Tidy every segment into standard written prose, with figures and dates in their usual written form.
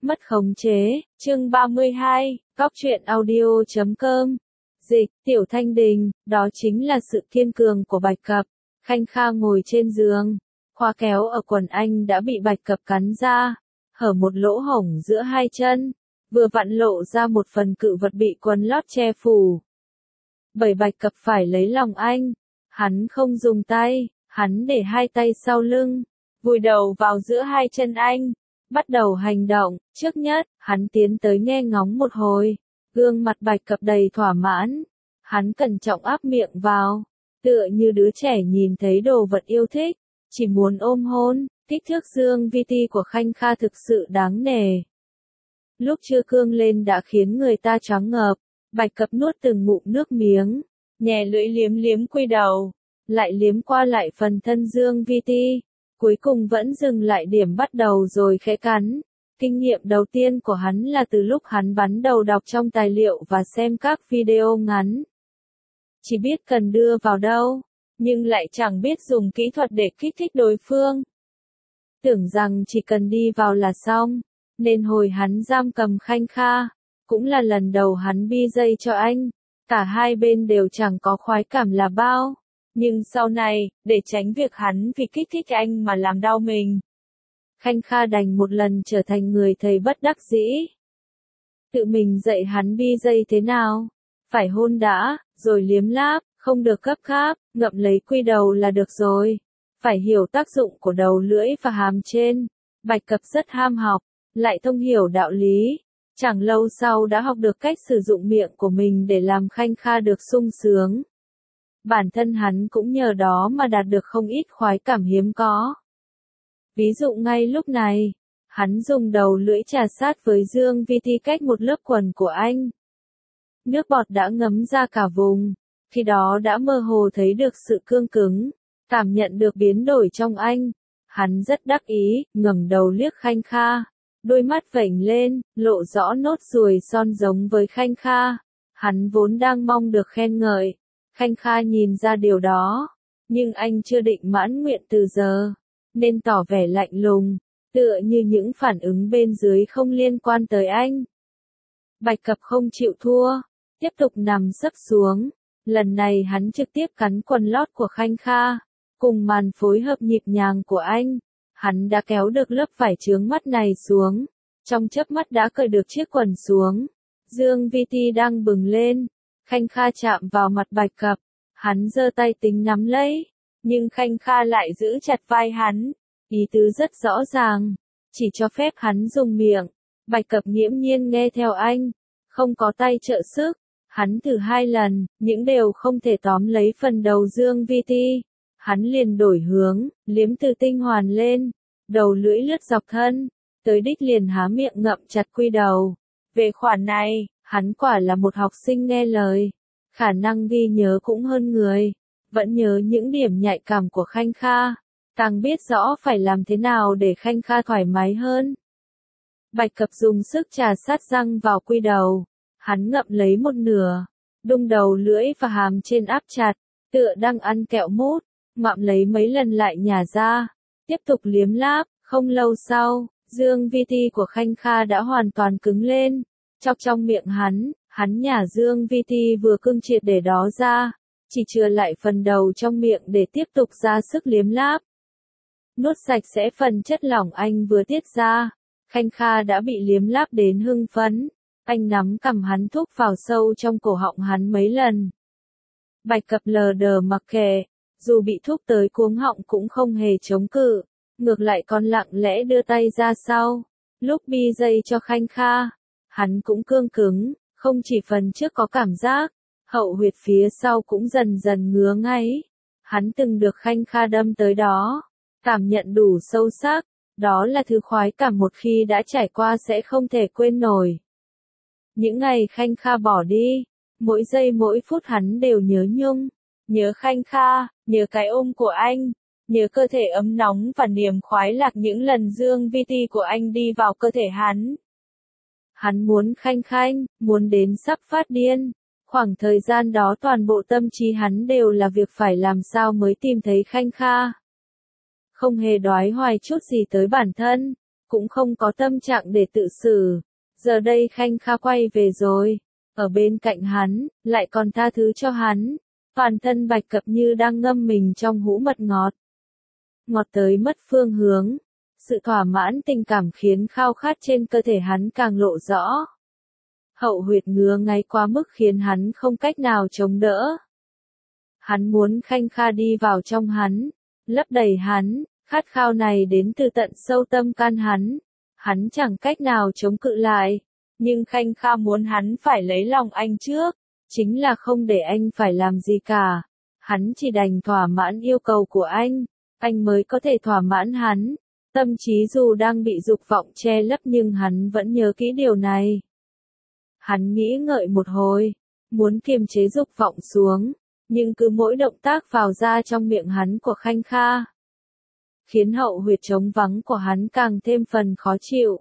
Mất khống chế, chương 32, góc truyện audio.com. Dịch, Tiểu Thanh Đình, đó chính là sự kiên cường của Bạch Cập. Khanh Kha ngồi trên giường, khóa kéo ở quần anh đã bị Bạch Cập cắn ra, hở một lỗ hổng giữa hai chân, vừa vặn lộ ra một phần cự vật bị quần lót che phủ. Bởi Bạch Cập phải lấy lòng anh, hắn không dùng tay, hắn để hai tay sau lưng, vùi đầu vào giữa hai chân anh, bắt đầu hành động. Trước nhất, hắn tiến tới nghe ngóng một hồi, gương mặt Bạch Cập đầy thỏa mãn, hắn cẩn trọng áp miệng vào, tựa như đứa trẻ nhìn thấy đồ vật yêu thích, chỉ muốn ôm hôn. Kích thước dương vi ti của Khanh Kha thực sự đáng nể. Lúc chưa cương lên đã khiến người ta choáng ngợp. Bạch Cập nuốt từng ngụm nước miếng, nhè lưỡi liếm liếm quy đầu, lại liếm qua lại phần thân dương vi ti, cuối cùng vẫn dừng lại điểm bắt đầu rồi khẽ cắn. Kinh nghiệm đầu tiên của hắn là từ lúc hắn bắn đầu đọc trong tài liệu và xem các video ngắn. Chỉ biết cần đưa vào đâu, nhưng lại chẳng biết dùng kỹ thuật để kích thích đối phương. Tưởng rằng chỉ cần đi vào là xong, nên hồi hắn giam cầm Khanh Kha, cũng là lần đầu hắn bi dây cho anh, cả hai bên đều chẳng có khoái cảm là bao, nhưng sau này, để tránh việc hắn vì kích thích anh mà làm đau mình, Khanh Kha đành một lần trở thành người thầy bất đắc dĩ. Tự mình dạy hắn bi dây thế nào, phải hôn đã, rồi liếm láp, không được gấp gáp, ngậm lấy quy đầu là được rồi. Phải hiểu tác dụng của đầu lưỡi và hàm trên. Bạch Cập rất ham học, lại thông hiểu đạo lý. Chẳng lâu sau đã học được cách sử dụng miệng của mình để làm Khanh Kha được sung sướng. Bản thân hắn cũng nhờ đó mà đạt được không ít khoái cảm hiếm có. Ví dụ ngay lúc này, hắn dùng đầu lưỡi trà sát với dương vi ti cách một lớp quần của anh. Nước bọt đã ngấm ra cả vùng, khi đó đã mơ hồ thấy được sự cương cứng. Cảm nhận được biến đổi trong anh, hắn rất đắc ý, ngẩng đầu liếc Khanh Kha, đôi mắt vểnh lên, lộ rõ nốt ruồi son giống với Khanh Kha. Hắn vốn đang mong được khen ngợi, Khanh Kha nhìn ra điều đó, nhưng anh chưa định mãn nguyện từ giờ, nên tỏ vẻ lạnh lùng, tựa như những phản ứng bên dưới không liên quan tới anh. Bạch Cập không chịu thua, tiếp tục nằm sấp xuống, lần này hắn trực tiếp cắn quần lót của Khanh Kha. Cùng màn phối hợp nhịp nhàng của anh, hắn đã kéo được lớp vải chướng mắt này xuống, trong chớp mắt đã cởi được chiếc quần xuống. Dương vi ti đang bừng lên, Khanh Kha chạm vào mặt Bạch Cập, hắn giơ tay tính nắm lấy, nhưng Khanh Kha lại giữ chặt vai hắn, ý tứ rất rõ ràng, chỉ cho phép hắn dùng miệng. Bạch Cập nghiễm nhiên nghe theo anh, không có tay trợ sức, hắn thử 2 lần, những đều không thể tóm lấy phần đầu dương vi ti. Hắn liền đổi hướng, liếm từ tinh hoàn lên, đầu lưỡi lướt dọc thân, tới đích liền há miệng ngậm chặt quy đầu. Về khoản này, hắn quả là một học sinh nghe lời, khả năng ghi nhớ cũng hơn người, vẫn nhớ những điểm nhạy cảm của Khanh Kha, càng biết rõ phải làm thế nào để Khanh Kha thoải mái hơn. Bạch Cập dùng sức trà sát răng vào quy đầu, hắn ngậm lấy một nửa, đung đầu lưỡi và hàm trên áp chặt, tựa đang ăn kẹo mút. Ngậm lấy mấy lần lại nhả ra, tiếp tục liếm láp. Không lâu sau, dương vi ti của Khanh Kha đã hoàn toàn cứng lên, chọc trong miệng hắn nhả dương vi ti vừa cương triệt để đó ra, chỉ chừa lại phần đầu trong miệng để tiếp tục ra sức liếm láp. Nuốt sạch sẽ phần chất lỏng anh vừa tiết ra, Khanh Kha đã bị liếm láp đến hưng phấn, anh nắm cằm hắn thúc vào sâu trong cổ họng hắn mấy lần. Bạch Cập lờ đờ mặc kệ. Dù bị thúc tới cuống họng cũng không hề chống cự, ngược lại còn lặng lẽ đưa tay ra sau. Lúc bi dây cho Khanh Kha, hắn cũng cương cứng, không chỉ phần trước có cảm giác, hậu huyệt phía sau cũng dần dần ngứa ngáy. Hắn từng được Khanh Kha đâm tới đó, cảm nhận đủ sâu sắc, đó là thứ khoái cảm một khi đã trải qua sẽ không thể quên nổi. Những ngày Khanh Kha bỏ đi, mỗi giây mỗi phút hắn đều nhớ nhung. Nhớ Khanh Kha, nhớ cái ôm của anh, nhớ cơ thể ấm nóng và niềm khoái lạc những lần dương vi ti của anh đi vào cơ thể hắn. Hắn muốn Khanh Khanh, muốn đến sắp phát điên. Khoảng thời gian đó toàn bộ tâm trí hắn đều là việc phải làm sao mới tìm thấy Khanh Kha. Không hề đoái hoài chút gì tới bản thân, cũng không có tâm trạng để tự xử. Giờ đây Khanh Kha quay về rồi, ở bên cạnh hắn, lại còn tha thứ cho hắn. Toàn thân Bạch Cập như đang ngâm mình trong hũ mật ngọt. Ngọt tới mất phương hướng. Sự thỏa mãn tình cảm khiến khao khát trên cơ thể hắn càng lộ rõ. Hậu huyệt ngứa ngáy quá mức khiến hắn không cách nào chống đỡ. Hắn muốn Khanh Kha đi vào trong hắn, lấp đầy hắn, khát khao này đến từ tận sâu tâm can hắn. Hắn chẳng cách nào chống cự lại, nhưng Khanh Kha muốn hắn phải lấy lòng anh trước, chính là không để anh phải làm gì cả. Hắn chỉ đành thỏa mãn yêu cầu của anh mới có thể thỏa mãn hắn. Tâm trí dù đang bị dục vọng che lấp nhưng hắn vẫn nhớ kỹ điều này. Hắn nghĩ ngợi một hồi, muốn kiềm chế dục vọng xuống, nhưng cứ mỗi động tác vào ra trong miệng hắn của Khanh Kha, khiến hậu huyệt trống vắng của hắn càng thêm phần khó chịu.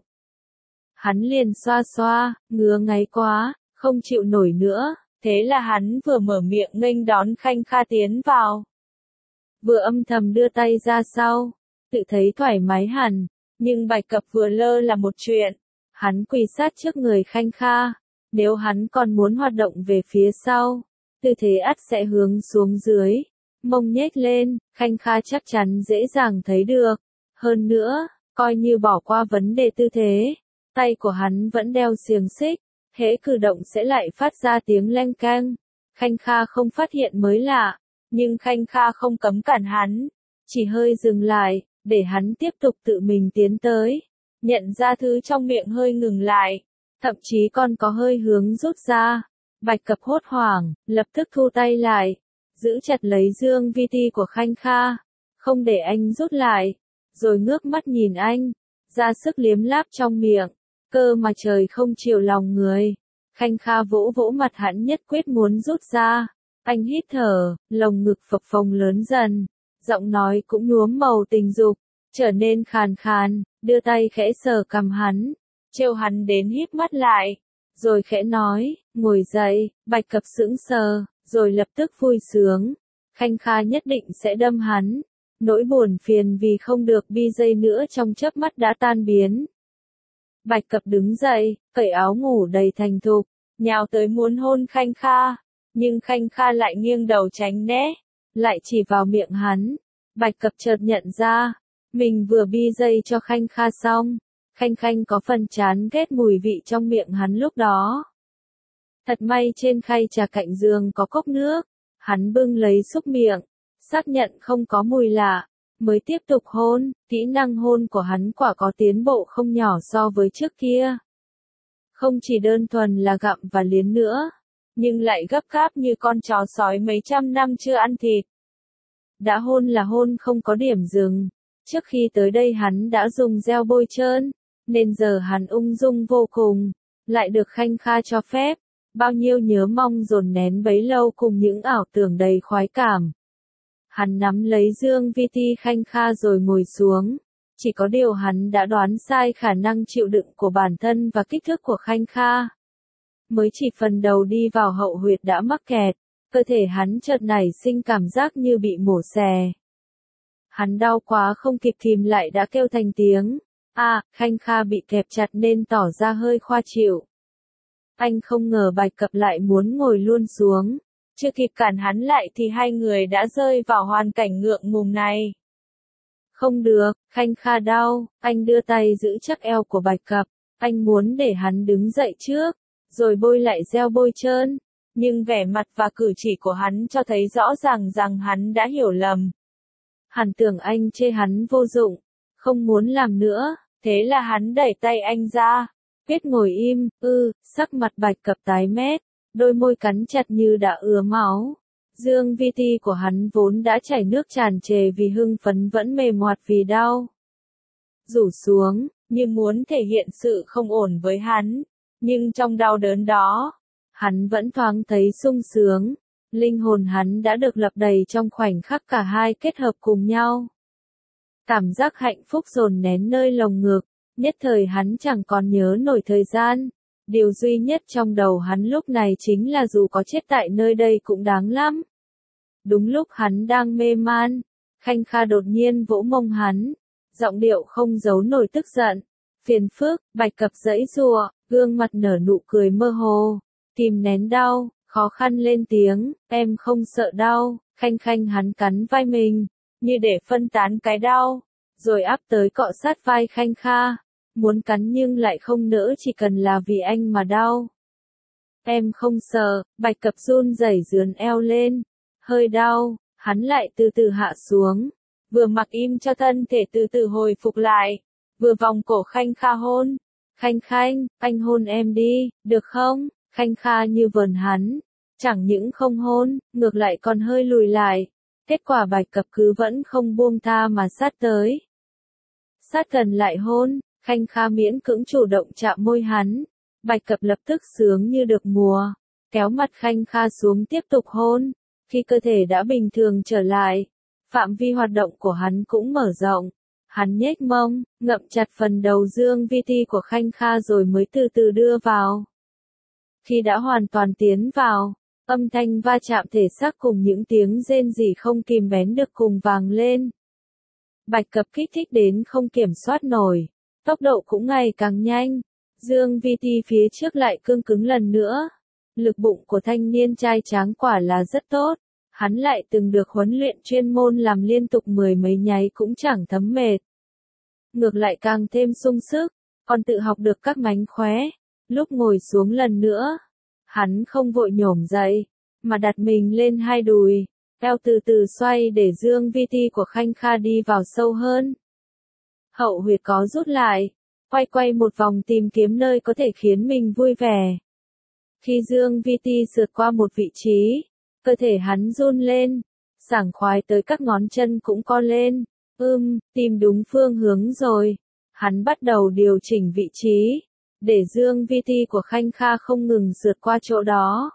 Hắn liền xoa xoa, ngứa ngáy quá, không chịu nổi nữa, thế là hắn vừa mở miệng nghênh đón Khanh Kha tiến vào. Vừa âm thầm đưa tay ra sau, tự thấy thoải mái hẳn, nhưng Bạch Cập vừa lơ là một chuyện. Hắn quỳ sát trước người Khanh Kha, nếu hắn còn muốn hoạt động về phía sau, tư thế ắt sẽ hướng xuống dưới, mông nhếch lên, Khanh Kha chắc chắn dễ dàng thấy được. Hơn nữa, coi như bỏ qua vấn đề tư thế, tay của hắn vẫn đeo xiềng xích, hễ cử động sẽ lại phát ra tiếng leng keng. Khanh Kha không phát hiện mới lạ, nhưng Khanh Kha không cấm cản hắn, chỉ hơi dừng lại, để hắn tiếp tục tự mình tiến tới. Nhận ra thứ trong miệng hơi ngừng lại, thậm chí còn có hơi hướng rút ra. Bạch Cập hốt hoảng, lập tức thu tay lại, giữ chặt lấy dương vi ti của Khanh Kha, không để anh rút lại, rồi ngước mắt nhìn anh, ra sức liếm láp trong miệng, cơ mà trời không chiều lòng người. Khanh Kha vỗ vỗ mặt hắn nhất quyết muốn rút ra, anh hít thở, lồng ngực phập phồng lớn dần, giọng nói cũng nhuốm màu tình dục, trở nên khàn khàn, đưa tay khẽ sờ cằm hắn, trêu hắn đến híp mắt lại, rồi khẽ nói, ngồi dậy. Bạch Cập sững sờ, rồi lập tức vui sướng. Khanh Kha nhất định sẽ đâm hắn. Nỗi buồn phiền vì không được bi dây nữa trong chớp mắt đã tan biến. Bạch Cập đứng dậy, cởi áo ngủ đầy thành thục, nhào tới muốn hôn Khanh Kha, nhưng Khanh Kha lại nghiêng đầu tránh né, lại chỉ vào miệng hắn. Bạch Cập chợt nhận ra, mình vừa bi dây cho Khanh Kha xong, Khanh có phần chán ghét mùi vị trong miệng hắn lúc đó. Thật may trên khay trà cạnh giường có cốc nước, hắn bưng lấy xúc miệng, xác nhận không có mùi lạ, mới tiếp tục hôn. Kỹ năng hôn của hắn quả có tiến bộ không nhỏ so với trước kia. Không chỉ đơn thuần là gặm và liếm nữa, nhưng lại gấp gáp như con chó sói mấy trăm năm chưa ăn thịt. Đã hôn là hôn không có điểm dừng. Trước khi tới đây hắn đã dùng gel bôi trơn, nên giờ hắn ung dung vô cùng, lại được Khanh Kha cho phép. Bao nhiêu nhớ mong dồn nén bấy lâu cùng những ảo tưởng đầy khoái cảm. Hắn nắm lấy dương vi ti Khanh Kha rồi ngồi xuống. Chỉ có điều hắn đã đoán sai khả năng chịu đựng của bản thân và kích thước của Khanh Kha. Mới chỉ phần đầu đi vào hậu huyệt đã mắc kẹt, cơ thể hắn chợt nảy sinh cảm giác như bị mổ xè. Hắn đau quá không kịp kìm lại đã kêu thành tiếng. Khanh Kha bị kẹp chặt nên tỏ ra hơi khoa chịu. Anh không ngờ Bạch Cập lại muốn ngồi luôn xuống. Chưa kịp cản hắn lại thì hai người đã rơi vào hoàn cảnh ngượng ngùng này. Không được, Khanh Kha đau, anh đưa tay giữ chắc eo của Bạch Cập. Anh muốn để hắn đứng dậy trước, rồi bôi lại gel bôi trơn. Nhưng vẻ mặt và cử chỉ của hắn cho thấy rõ ràng rằng hắn đã hiểu lầm. Hắn tưởng anh chê hắn vô dụng, không muốn làm nữa, thế là hắn đẩy tay anh ra. Quyết ngồi im, sắc mặt Bạch Cập tái mét, đôi môi cắn chặt như đã ứa máu. Dương vi ti của hắn vốn đã chảy nước tràn trề vì hưng phấn vẫn mềm oặt vì đau. Rủ xuống, như muốn thể hiện sự không ổn với hắn, nhưng trong đau đớn đó, hắn vẫn thoáng thấy sung sướng. Linh hồn hắn đã được lập đầy trong khoảnh khắc cả hai kết hợp cùng nhau. Cảm giác hạnh phúc dồn nén nơi lồng ngực, nhất thời hắn chẳng còn nhớ nổi thời gian. Điều duy nhất trong đầu hắn lúc này chính là dù có chết tại nơi đây cũng đáng lắm. Đúng lúc hắn đang mê man, Khanh Kha đột nhiên vỗ mông hắn, giọng điệu không giấu nổi tức giận. Phiền phức, Bạch Cập giãy giụa, gương mặt nở nụ cười mơ hồ, kìm nén đau, khó khăn lên tiếng, em không sợ đau. Khanh Khanh hắn cắn vai mình, như để phân tán cái đau, rồi áp tới cọ sát vai Khanh Kha, muốn cắn nhưng lại không nỡ, chỉ cần là vì anh mà đau. Em không sợ. Bạch Cập run rẩy dướn eo lên, hơi đau, hắn lại từ từ hạ xuống, vừa mặc im cho thân thể từ từ hồi phục lại, vừa vòng cổ Khanh Kha hôn. Khanh Khanh, anh hôn em đi, được không? Khanh Kha như vờn hắn, chẳng những không hôn, ngược lại còn hơi lùi lại. Kết quả Bạch Cập cứ vẫn không buông tha mà sát tới. Sát gần lại hôn, Khanh Kha miễn cưỡng chủ động chạm môi hắn. Bạch Cập lập tức sướng như được mùa, kéo mặt Khanh Kha xuống tiếp tục hôn. Khi cơ thể đã bình thường trở lại, phạm vi hoạt động của hắn cũng mở rộng. Hắn nhếch mông, ngậm chặt phần đầu dương vi ti của Khanh Kha rồi mới từ từ đưa vào. Khi đã hoàn toàn tiến vào, âm thanh va chạm thể xác cùng những tiếng rên rỉ không kìm bén được cùng vang lên. Bạch Cập kích thích đến không kiểm soát nổi, tốc độ cũng ngày càng nhanh. Dương vi ti phía trước lại cương cứng lần nữa. Lực bụng của thanh niên trai tráng quả là rất tốt. Hắn lại từng được huấn luyện chuyên môn làm liên tục 10 mấy nháy cũng chẳng thấm mệt. Ngược lại càng thêm sung sức, còn tự học được các mánh khóe. Lúc ngồi xuống lần nữa, hắn không vội nhổm dậy, mà đặt mình lên hai đùi, eo từ từ xoay để dương vi ti của Khanh Kha đi vào sâu hơn. Hậu huyệt có rút lại, quay một vòng tìm kiếm nơi có thể khiến mình vui vẻ. Khi dương vi ti sượt qua một vị trí, cơ thể hắn run lên, sảng khoái tới các ngón chân cũng co lên. Tìm đúng phương hướng rồi. Hắn bắt đầu điều chỉnh vị trí, để dương vi ti của Khanh Kha không ngừng sượt qua chỗ đó.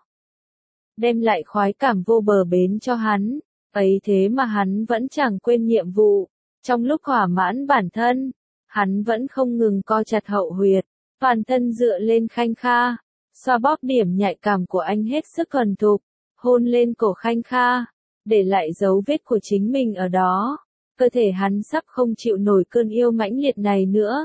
Đem lại khoái cảm vô bờ bến cho hắn, ấy thế mà hắn vẫn chẳng quên nhiệm vụ. Trong lúc thỏa mãn bản thân, hắn vẫn không ngừng co chặt hậu huyệt, toàn thân dựa lên Khanh Kha, xoa bóp điểm nhạy cảm của anh hết sức thuần thục, hôn lên cổ Khanh Kha, để lại dấu vết của chính mình ở đó. Cơ thể hắn sắp không chịu nổi cơn yêu mãnh liệt này nữa.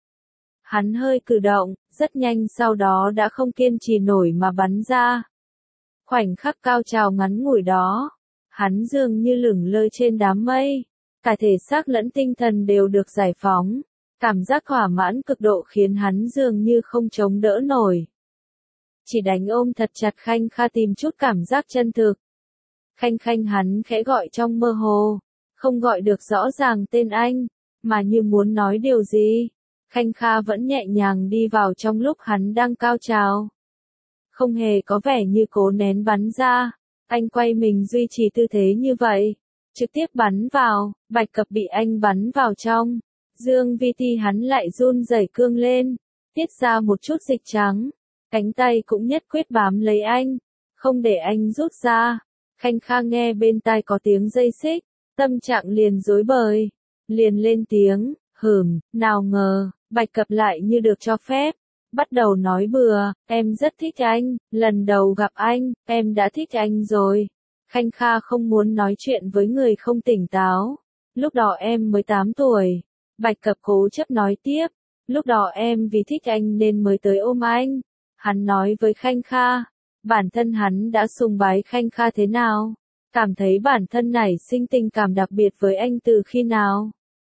Hắn hơi cử động, rất nhanh sau đó đã không kiên trì nổi mà bắn ra. Khoảnh khắc cao trào ngắn ngủi đó, hắn dường như lửng lơ trên đám mây, cả thể xác lẫn tinh thần đều được giải phóng, cảm giác thỏa mãn cực độ khiến hắn dường như không chống đỡ nổi. Chỉ đành ôm thật chặt Khanh Kha tìm chút cảm giác chân thực. Khanh Khanh hắn khẽ gọi trong mơ hồ, không gọi được rõ ràng tên anh, mà như muốn nói điều gì. Khanh Kha vẫn nhẹ nhàng đi vào trong lúc hắn đang cao trào. Không hề có vẻ như cố nén bắn ra, anh quay mình duy trì tư thế như vậy, trực tiếp bắn vào. Bạch Cập bị anh bắn vào trong, dương vi ti hắn lại run rẩy cương lên, tiết ra một chút dịch trắng, cánh tay cũng nhất quyết bám lấy anh, không để anh rút ra. Khanh Kha nghe bên tai có tiếng dây xích, tâm trạng liền rối bời, liền lên tiếng, nào ngờ, Bạch Cập lại như được cho phép, bắt đầu nói bừa, em rất thích anh, lần đầu gặp anh, em đã thích anh rồi. Khanh Kha không muốn nói chuyện với người không tỉnh táo, lúc đó em mới 8 tuổi, Bạch Cập cố chấp nói tiếp, lúc đó em vì thích anh nên mới tới ôm anh. Hắn nói với Khanh Kha, bản thân hắn đã sùng bái Khanh Kha thế nào, cảm thấy bản thân nảy sinh tình cảm đặc biệt với anh từ khi nào.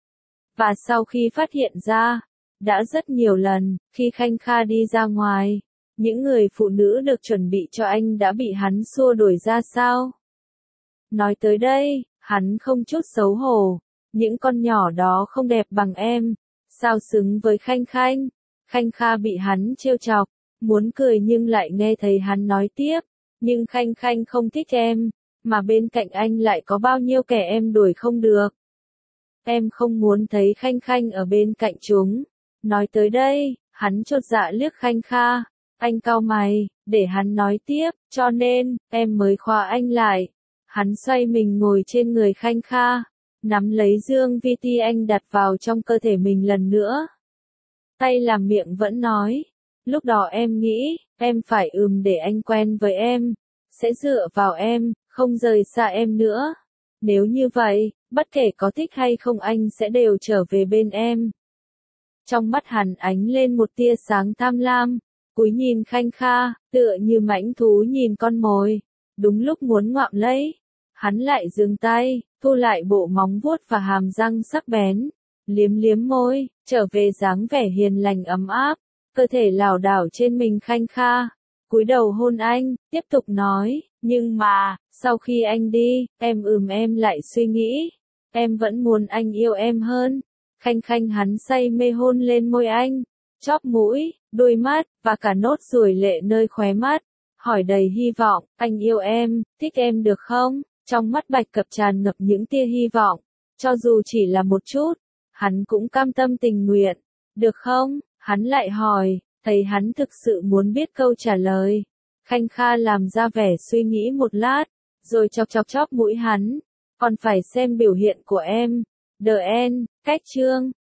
Và sau khi phát hiện ra, đã rất nhiều lần, khi Khanh Kha đi ra ngoài, những người phụ nữ được chuẩn bị cho anh đã bị hắn xua đuổi ra sao. Nói tới đây, hắn không chút xấu hổ, những con nhỏ đó không đẹp bằng em, sao xứng với Khanh Khanh. Khanh Kha bị hắn trêu chọc, muốn cười nhưng lại nghe thấy hắn nói tiếp, nhưng Khanh Khanh không thích em, mà bên cạnh anh lại có bao nhiêu kẻ em đuổi không được. Em không muốn thấy Khanh Khanh ở bên cạnh chúng. Nói tới đây, hắn chột dạ liếc Khanh Kha, anh cau mày, để hắn nói tiếp, cho nên, em mới khóa anh lại. Hắn xoay mình ngồi trên người Khanh Kha, nắm lấy dương vi ti anh đặt vào trong cơ thể mình lần nữa. Tay làm miệng vẫn nói, lúc đó em nghĩ, em phải để anh quen với em, sẽ dựa vào em, không rời xa em nữa. Nếu như vậy, bất kể có thích hay không anh sẽ đều trở về bên em. Trong mắt hắn ánh lên một tia sáng tham lam, cúi nhìn Khanh Kha, tựa như mãnh thú nhìn con mồi. Đúng lúc muốn ngoạm lấy, hắn lại dừng tay, thu lại bộ móng vuốt và hàm răng sắc bén, liếm liếm môi, trở về dáng vẻ hiền lành ấm áp, cơ thể lảo đảo trên mình Khanh Kha, cúi đầu hôn anh, tiếp tục nói, nhưng mà, sau khi anh đi, em lại suy nghĩ, em vẫn muốn anh yêu em hơn. Khanh Khanh hắn say mê hôn lên môi anh, chóp mũi, đôi mắt, và cả nốt ruồi lệ nơi khóe mắt, hỏi đầy hy vọng, anh yêu em, thích em được không? Trong mắt Bạch Cập tràn ngập những tia hy vọng, cho dù chỉ là một chút, hắn cũng cam tâm tình nguyện, được không? Hắn lại hỏi, thấy hắn thực sự muốn biết câu trả lời. Khanh Kha làm ra vẻ suy nghĩ một lát, rồi chọc mũi hắn, còn phải xem biểu hiện của em. The end, cách chương.